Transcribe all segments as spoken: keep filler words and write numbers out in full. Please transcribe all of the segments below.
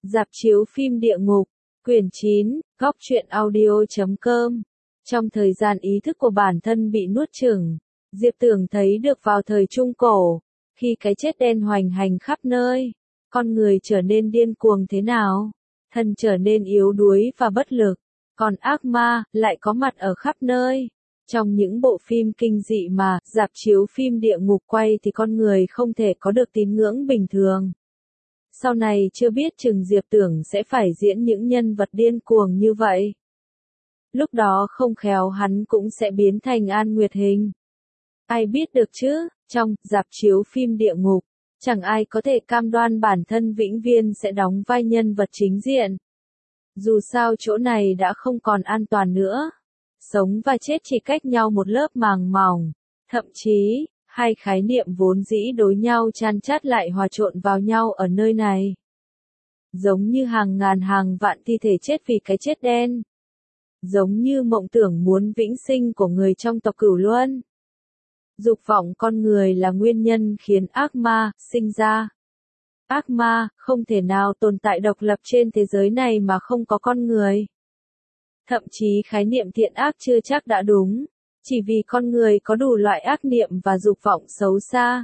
Rạp chiếu phim địa ngục, quyển chín, góc truyện audio chấm com. Trong thời gian ý thức của bản thân bị nuốt chửng, Diệp Tưởng thấy được vào thời Trung Cổ, khi cái chết đen hoành hành khắp nơi, con người trở nên điên cuồng thế nào, thân trở nên yếu đuối và bất lực, còn ác ma lại có mặt ở khắp nơi. Trong những bộ phim kinh dị mà rạp chiếu phim địa ngục quay thì con người không thể có được tín ngưỡng bình thường. Sau này chưa biết chừng Diệp Tưởng sẽ phải diễn những nhân vật điên cuồng như vậy. Lúc đó không khéo hắn cũng sẽ biến thành An Nguyệt Hình. Ai biết được chứ, trong rạp chiếu phim địa ngục, chẳng ai có thể cam đoan bản thân vĩnh viễn sẽ đóng vai nhân vật chính diện. Dù sao chỗ này đã không còn an toàn nữa. Sống và chết chỉ cách nhau một lớp màng mỏng, thậm chí, hai khái niệm vốn dĩ đối nhau chan chát lại hòa trộn vào nhau ở nơi này. Giống như hàng ngàn hàng vạn thi thể chết vì cái chết đen. Giống như mộng tưởng muốn vĩnh sinh của người trong tộc Cửu Luân. Dục vọng con người là nguyên nhân khiến ác ma sinh ra. Ác ma không thể nào tồn tại độc lập trên thế giới này mà không có con người. Thậm chí khái niệm thiện ác chưa chắc đã đúng, chỉ vì con người có đủ loại ác niệm và dục vọng xấu xa.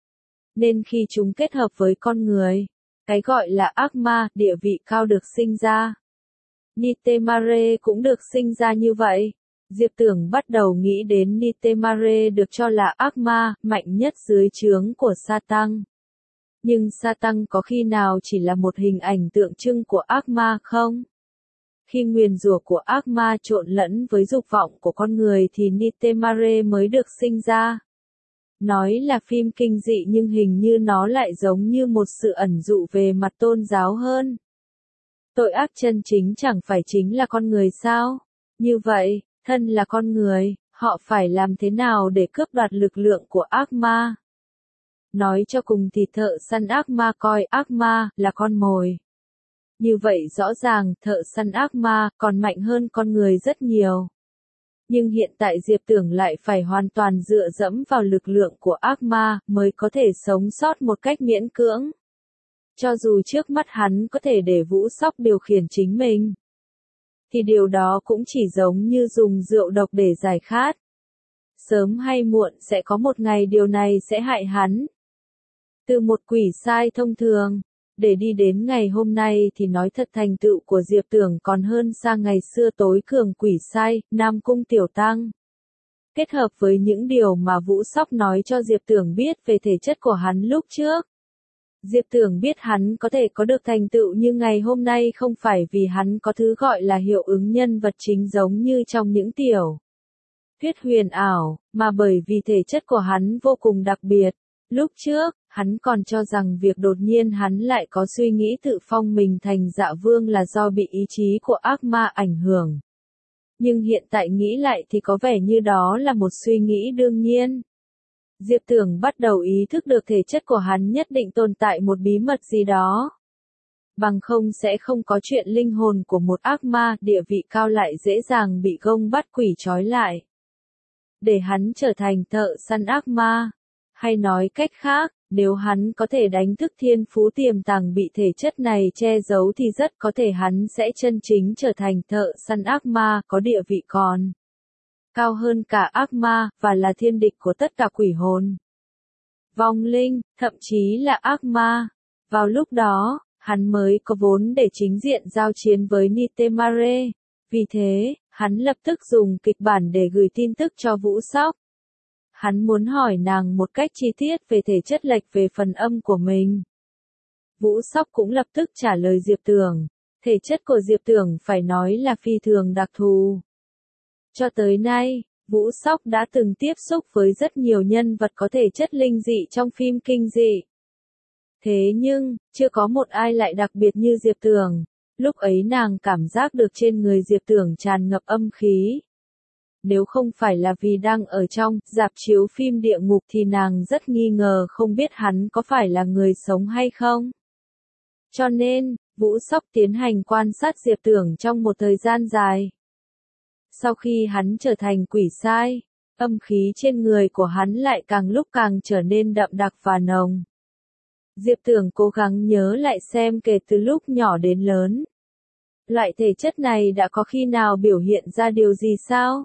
Nên khi chúng kết hợp với con người, cái gọi là ác ma, địa vị cao được sinh ra. Nitemare cũng được sinh ra như vậy. Diệp Tưởng bắt đầu nghĩ đến Nitemare được cho là ác ma, mạnh nhất dưới trướng của Satan. Nhưng Satan có khi nào chỉ là một hình ảnh tượng trưng của ác ma không? Khi nguyền rủa của ác ma trộn lẫn với dục vọng của con người thì Nitemare mới được sinh ra. Nói là phim kinh dị nhưng hình như nó lại giống như một sự ẩn dụ về mặt tôn giáo hơn. Tội ác chân chính chẳng phải chính là con người sao? Như vậy, thân là con người, họ phải làm thế nào để cướp đoạt lực lượng của ác ma? Nói cho cùng thì thợ săn ác ma coi ác ma là con mồi. Như vậy rõ ràng thợ săn ác ma còn mạnh hơn con người rất nhiều. Nhưng hiện tại Diệp Tưởng lại phải hoàn toàn dựa dẫm vào lực lượng của ác ma mới có thể sống sót một cách miễn cưỡng. Cho dù trước mắt hắn có thể để Vũ Sóc điều khiển chính mình, thì điều đó cũng chỉ giống như dùng rượu độc để giải khát. Sớm hay muộn sẽ có một ngày điều này sẽ hại hắn. Từ một quỷ sai thông thường, để đi đến ngày hôm nay thì nói thật thành tựu của Diệp Tưởng còn hơn xa ngày xưa tối cường quỷ sai, Nam Cung Tiểu Tăng. Kết hợp với những điều mà Vũ Sóc nói cho Diệp Tưởng biết về thể chất của hắn lúc trước. Diệp Tưởng biết hắn có thể có được thành tựu như ngày hôm nay không phải vì hắn có thứ gọi là hiệu ứng nhân vật chính giống như trong những tiểu thuyết huyền ảo, mà bởi vì thể chất của hắn vô cùng đặc biệt. Lúc trước, hắn còn cho rằng việc đột nhiên hắn lại có suy nghĩ tự phong mình thành Dạ Vương là do bị ý chí của ác ma ảnh hưởng. Nhưng hiện tại nghĩ lại thì có vẻ như đó là một suy nghĩ đương nhiên. Diệp Tưởng bắt đầu ý thức được thể chất của hắn nhất định tồn tại một bí mật gì đó. Bằng không sẽ không có chuyện linh hồn của một ác ma địa vị cao lại dễ dàng bị gông bắt quỷ trói lại. Để hắn trở thành thợ săn ác ma. Hay nói cách khác, nếu hắn có thể đánh thức thiên phú tiềm tàng bị thể chất này che giấu thì rất có thể hắn sẽ chân chính trở thành thợ săn ác ma có địa vị còn cao hơn cả ác ma, và là thiên địch của tất cả quỷ hồn, vong linh, thậm chí là ác ma. Vào lúc đó, hắn mới có vốn để chính diện giao chiến với Nitemare. Vì thế, hắn lập tức dùng kịch bản để gửi tin tức cho Vũ Sóc. Hắn muốn hỏi nàng một cách chi tiết về thể chất lệch về phần âm của mình. Vũ Sóc cũng lập tức trả lời Diệp Tưởng. Thể chất của Diệp Tưởng phải nói là phi thường đặc thù. Cho tới nay, Vũ Sóc đã từng tiếp xúc với rất nhiều nhân vật có thể chất linh dị trong phim kinh dị. Thế nhưng, chưa có một ai lại đặc biệt như Diệp Tưởng. Lúc ấy nàng cảm giác được trên người Diệp Tưởng tràn ngập âm khí. Nếu không phải là vì đang ở trong rạp chiếu phim địa ngục thì nàng rất nghi ngờ không biết hắn có phải là người sống hay không. Cho nên, Vũ Sóc tiến hành quan sát Diệp Tưởng trong một thời gian dài. Sau khi hắn trở thành quỷ sai, âm khí trên người của hắn lại càng lúc càng trở nên đậm đặc và nồng. Diệp Tưởng cố gắng nhớ lại xem kể từ lúc nhỏ đến lớn. Loại thể chất này đã có khi nào biểu hiện ra điều gì sao?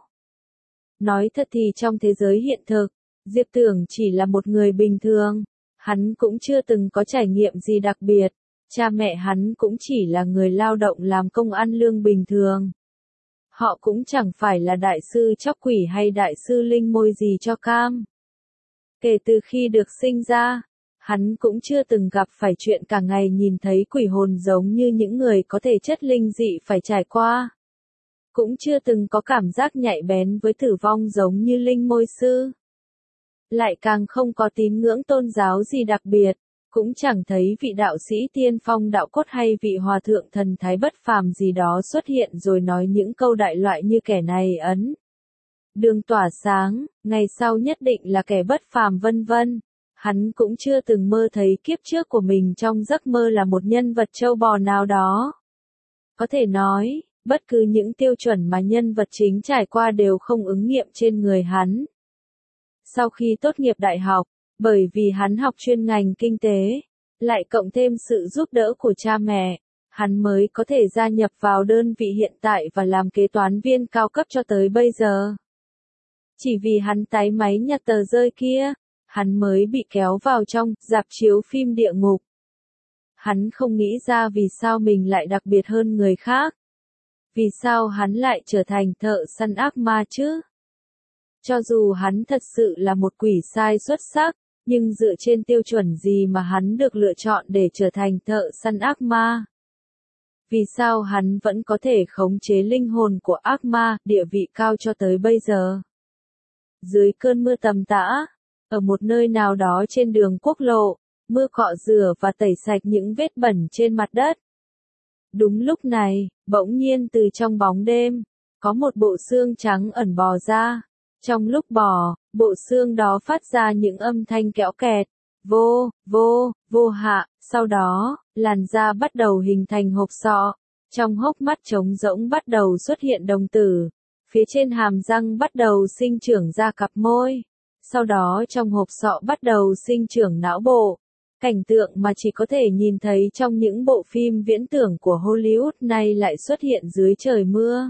Nói thật thì trong thế giới hiện thực, Diệp Tưởng chỉ là một người bình thường. Hắn cũng chưa từng có trải nghiệm gì đặc biệt. Cha mẹ hắn cũng chỉ là người lao động làm công ăn lương bình thường. Họ cũng chẳng phải là đại sư chóc quỷ hay đại sư linh môi gì cho cam. Kể từ khi được sinh ra, hắn cũng chưa từng gặp phải chuyện cả ngày nhìn thấy quỷ hồn giống như những người có thể chất linh dị phải trải qua. Cũng chưa từng có cảm giác nhạy bén với tử vong giống như linh môi sư. Lại càng không có tín ngưỡng tôn giáo gì đặc biệt, cũng chẳng thấy vị đạo sĩ tiên phong đạo cốt hay vị hòa thượng thần thái bất phàm gì đó xuất hiện rồi nói những câu đại loại như kẻ này ấn đường tỏa sáng, ngày sau nhất định là kẻ bất phàm vân vân. Hắn cũng chưa từng mơ thấy kiếp trước của mình trong giấc mơ là một nhân vật trâu bò nào đó. Có thể nói, bất cứ những tiêu chuẩn mà nhân vật chính trải qua đều không ứng nghiệm trên người hắn. Sau khi tốt nghiệp đại học, bởi vì hắn học chuyên ngành kinh tế, lại cộng thêm sự giúp đỡ của cha mẹ, hắn mới có thể gia nhập vào đơn vị hiện tại và làm kế toán viên cao cấp cho tới bây giờ. Chỉ vì hắn tái máy nhặt tờ rơi kia, hắn mới bị kéo vào trong rạp chiếu phim địa ngục. Hắn không nghĩ ra vì sao mình lại đặc biệt hơn người khác. Vì sao hắn lại trở thành thợ săn ác ma chứ? Cho dù hắn thật sự là một quỷ sai xuất sắc, nhưng dựa trên tiêu chuẩn gì mà hắn được lựa chọn để trở thành thợ săn ác ma? Vì sao hắn vẫn có thể khống chế linh hồn của ác ma, địa vị cao cho tới bây giờ? Dưới cơn mưa tầm tã, ở một nơi nào đó trên đường quốc lộ, mưa cọ rửa và tẩy sạch những vết bẩn trên mặt đất. Đúng lúc này, bỗng nhiên từ trong bóng đêm, có một bộ xương trắng ẩn bò ra. Trong lúc bò, bộ xương đó phát ra những âm thanh kẽo kẹt, vô, vô, vô hạ, sau đó, làn da bắt đầu hình thành hộp sọ, trong hốc mắt trống rỗng bắt đầu xuất hiện đồng tử, phía trên hàm răng bắt đầu sinh trưởng ra cặp môi, sau đó trong hộp sọ bắt đầu sinh trưởng não bộ. Cảnh tượng mà chỉ có thể nhìn thấy trong những bộ phim viễn tưởng của Hollywood nay lại xuất hiện dưới trời mưa.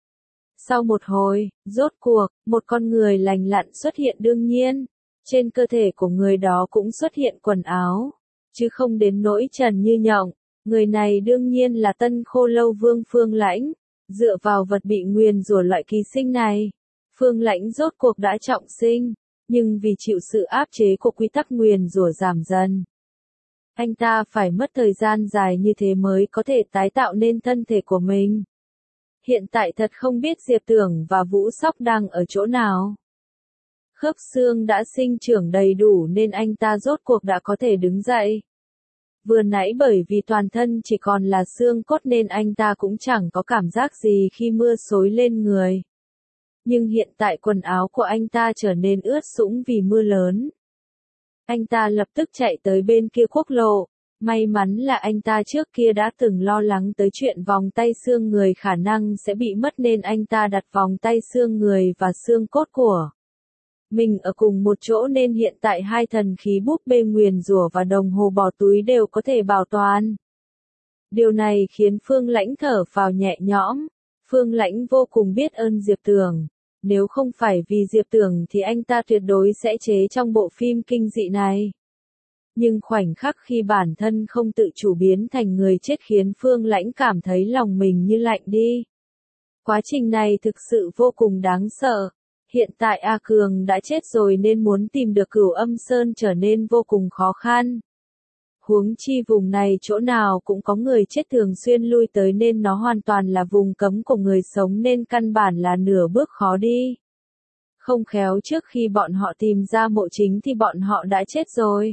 Sau một hồi, rốt cuộc, một con người lành lặn xuất hiện đương nhiên. Trên cơ thể của người đó cũng xuất hiện quần áo, chứ không đến nỗi trần như nhộng. Người này đương nhiên là Tân Khô Lâu Vương Phương Lãnh. Dựa vào vật bị nguyền rủa loại ký sinh này, Phương Lãnh rốt cuộc đã trọng sinh, nhưng vì chịu sự áp chế của quy tắc nguyền rủa giảm dần, anh ta phải mất thời gian dài như thế mới có thể tái tạo nên thân thể của mình. Hiện tại thật không biết Diệp Tưởng và Vũ Sóc đang ở chỗ nào. Khớp xương đã sinh trưởng đầy đủ nên anh ta rốt cuộc đã có thể đứng dậy. Vừa nãy bởi vì toàn thân chỉ còn là xương cốt nên anh ta cũng chẳng có cảm giác gì khi mưa xối lên người. Nhưng hiện tại quần áo của anh ta trở nên ướt sũng vì mưa lớn. Anh ta lập tức chạy tới bên kia quốc lộ. May mắn là anh ta trước kia đã từng lo lắng tới chuyện vòng tay xương người khả năng sẽ bị mất nên anh ta đặt vòng tay xương người và xương cốt của mình ở cùng một chỗ nên hiện tại hai thần khí búp bê nguyền rủa và đồng hồ bỏ túi đều có thể bảo toàn. Điều này khiến Phương Lãnh thở phào nhẹ nhõm. Phương Lãnh vô cùng biết ơn Diệp Tưởng. Nếu không phải vì Diệp Tưởng thì anh ta tuyệt đối sẽ chế trong bộ phim kinh dị này. Nhưng khoảnh khắc khi bản thân không tự chủ biến thành người chết khiến Phương Lãnh cảm thấy lòng mình như lạnh đi. Quá trình này thực sự vô cùng đáng sợ. Hiện tại A Cường đã chết rồi nên muốn tìm được Cửu Âm Sơn trở nên vô cùng khó khăn. Huống chi vùng này chỗ nào cũng có người chết thường xuyên lui tới nên nó hoàn toàn là vùng cấm của người sống nên căn bản là nửa bước khó đi. Không khéo trước khi bọn họ tìm ra mộ chính thì bọn họ đã chết rồi.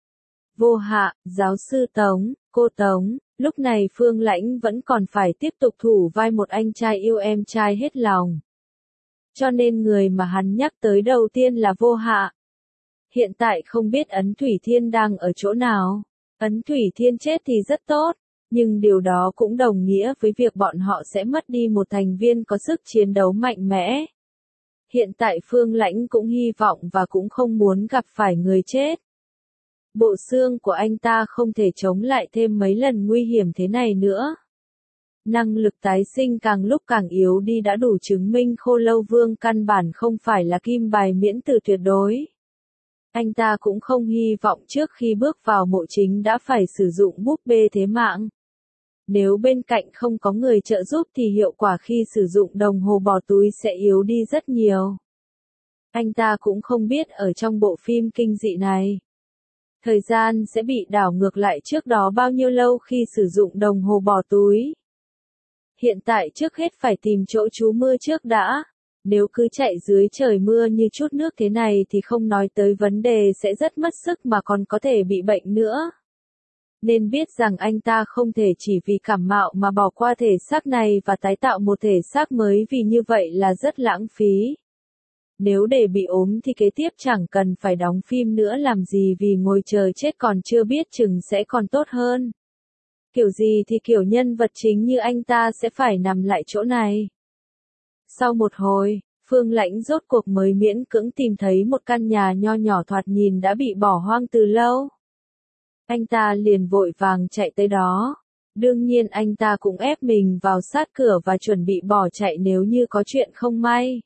Vô Hạ, giáo sư Tống, cô Tống, lúc này Phương Lãnh vẫn còn phải tiếp tục thủ vai một anh trai yêu em trai hết lòng. Cho nên người mà hắn nhắc tới đầu tiên là Vô Hạ. Hiện tại không biết Ấn Thủy Thiên đang ở chỗ nào. Ấn Thủy Thiên chết thì rất tốt, nhưng điều đó cũng đồng nghĩa với việc bọn họ sẽ mất đi một thành viên có sức chiến đấu mạnh mẽ. Hiện tại Phương Lãnh cũng hy vọng và cũng không muốn gặp phải người chết. Bộ xương của anh ta không thể chống lại thêm mấy lần nguy hiểm thế này nữa. Năng lực tái sinh càng lúc càng yếu đi đã đủ chứng minh Khô Lâu Vương căn bản không phải là kim bài miễn tử tuyệt đối. Anh ta cũng không hy vọng trước khi bước vào mộ chính đã phải sử dụng búp bê thế mạng. Nếu bên cạnh không có người trợ giúp thì hiệu quả khi sử dụng đồng hồ bỏ túi sẽ yếu đi rất nhiều. Anh ta cũng không biết ở trong bộ phim kinh dị này, thời gian sẽ bị đảo ngược lại trước đó bao nhiêu lâu khi sử dụng đồng hồ bỏ túi. Hiện tại trước hết phải tìm chỗ trú mưa trước đã. Nếu cứ chạy dưới trời mưa như chút nước thế này thì không nói tới vấn đề sẽ rất mất sức mà còn có thể bị bệnh nữa. Nên biết rằng anh ta không thể chỉ vì cảm mạo mà bỏ qua thể xác này và tái tạo một thể xác mới, vì như vậy là rất lãng phí. Nếu để bị ốm thì kế tiếp chẳng cần phải đóng phim nữa làm gì, vì ngồi chờ chết còn chưa biết chừng sẽ còn tốt hơn. Kiểu gì thì kiểu nhân vật chính như anh ta sẽ phải nằm lại chỗ này. Sau một hồi, Phương Lãnh rốt cuộc mới miễn cưỡng tìm thấy một căn nhà nho nhỏ thoạt nhìn đã bị bỏ hoang từ lâu. Anh ta liền vội vàng chạy tới đó. Đương nhiên anh ta cũng ép mình vào sát cửa và chuẩn bị bỏ chạy nếu như có chuyện không may.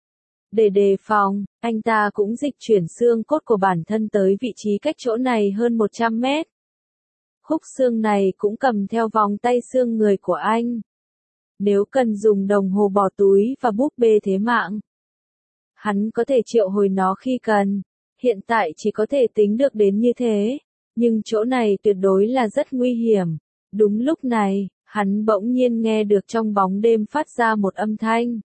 Để đề phòng, anh ta cũng dịch chuyển xương cốt của bản thân tới vị trí cách chỗ này hơn một trăm mét. Khúc xương này cũng cầm theo vòng tay xương người của anh. Nếu cần dùng đồng hồ bỏ túi và búp bê thế mạng, hắn có thể triệu hồi nó khi cần. Hiện tại chỉ có thể tính được đến như thế, nhưng chỗ này tuyệt đối là rất nguy hiểm. Đúng lúc này, hắn bỗng nhiên nghe được trong bóng đêm phát ra một âm thanh.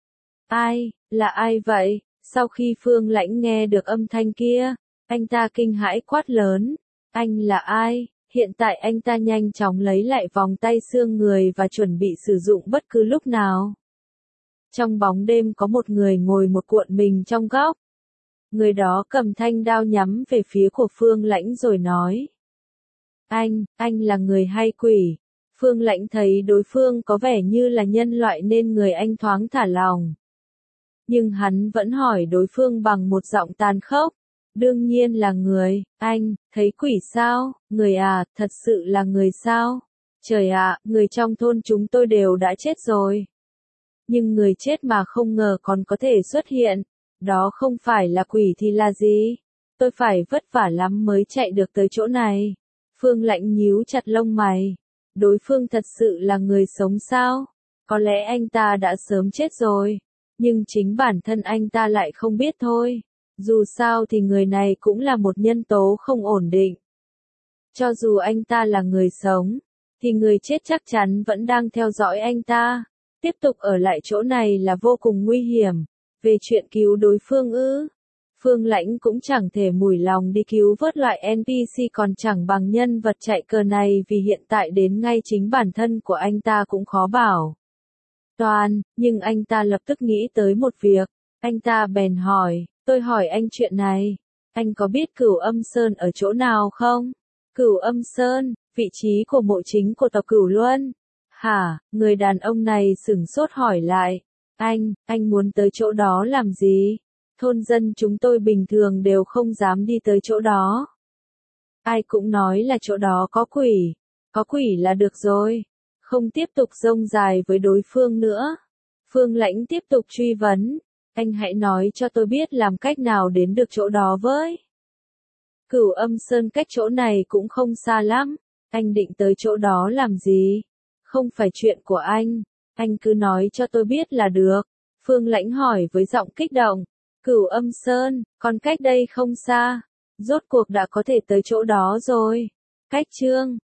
Ai, là ai vậy? Sau khi Phương Lãnh nghe được âm thanh kia, anh ta kinh hãi quát lớn. Anh là ai? Hiện tại anh ta nhanh chóng lấy lại vòng tay xương người và chuẩn bị sử dụng bất cứ lúc nào. Trong bóng đêm có một người ngồi một cuộn mình trong góc. Người đó cầm thanh đao nhắm về phía của Phương Lãnh rồi nói. Anh, anh là người hay quỷ? Phương Lãnh thấy đối phương có vẻ như là nhân loại nên người anh thoáng thả lòng. Nhưng hắn vẫn hỏi đối phương bằng một giọng tàn khốc. Đương nhiên là người. Anh, thấy quỷ sao? Người à, thật sự là người sao? Trời ạ, người trong thôn chúng tôi đều đã chết rồi. Nhưng người chết mà không ngờ còn có thể xuất hiện. Đó không phải là quỷ thì là gì? Tôi phải vất vả lắm mới chạy được tới chỗ này. Phương Lãnh nhíu chặt lông mày. Đối phương thật sự là người sống sao? Có lẽ anh ta đã sớm chết rồi. Nhưng chính bản thân anh ta lại không biết thôi. Dù sao thì người này cũng là một nhân tố không ổn định. Cho dù anh ta là người sống, thì người chết chắc chắn vẫn đang theo dõi anh ta. Tiếp tục ở lại chỗ này là vô cùng nguy hiểm. Về chuyện cứu đối phương ư? Phương Lãnh cũng chẳng thể mủi lòng đi cứu vớt loại en pê xê còn chẳng bằng nhân vật chạy cờ này, vì hiện tại đến ngay chính bản thân của anh ta cũng khó bảo toàn, nhưng anh ta lập tức nghĩ tới một việc. Anh ta bèn hỏi, tôi hỏi anh chuyện này, anh có biết Cửu Âm Sơn ở chỗ nào không? Cửu Âm Sơn, vị trí của mộ chính của tộc Cửu Luân. Hả? Người đàn ông này sửng sốt hỏi lại. Anh, anh muốn tới chỗ đó làm gì? Thôn dân chúng tôi bình thường đều không dám đi tới chỗ đó. Ai cũng nói là chỗ đó có quỷ. Có quỷ là được rồi. Không tiếp tục rông dài với đối phương nữa. Phương Lãnh tiếp tục truy vấn. Anh hãy nói cho tôi biết làm cách nào đến được chỗ đó với. Cửu Âm Sơn cách chỗ này cũng không xa lắm. Anh định tới chỗ đó làm gì? Không phải chuyện của anh. Anh cứ nói cho tôi biết là được. Phương Lãnh hỏi với giọng kích động. Cửu Âm Sơn, còn cách đây không xa. Rốt cuộc đã có thể tới chỗ đó rồi. Cách chương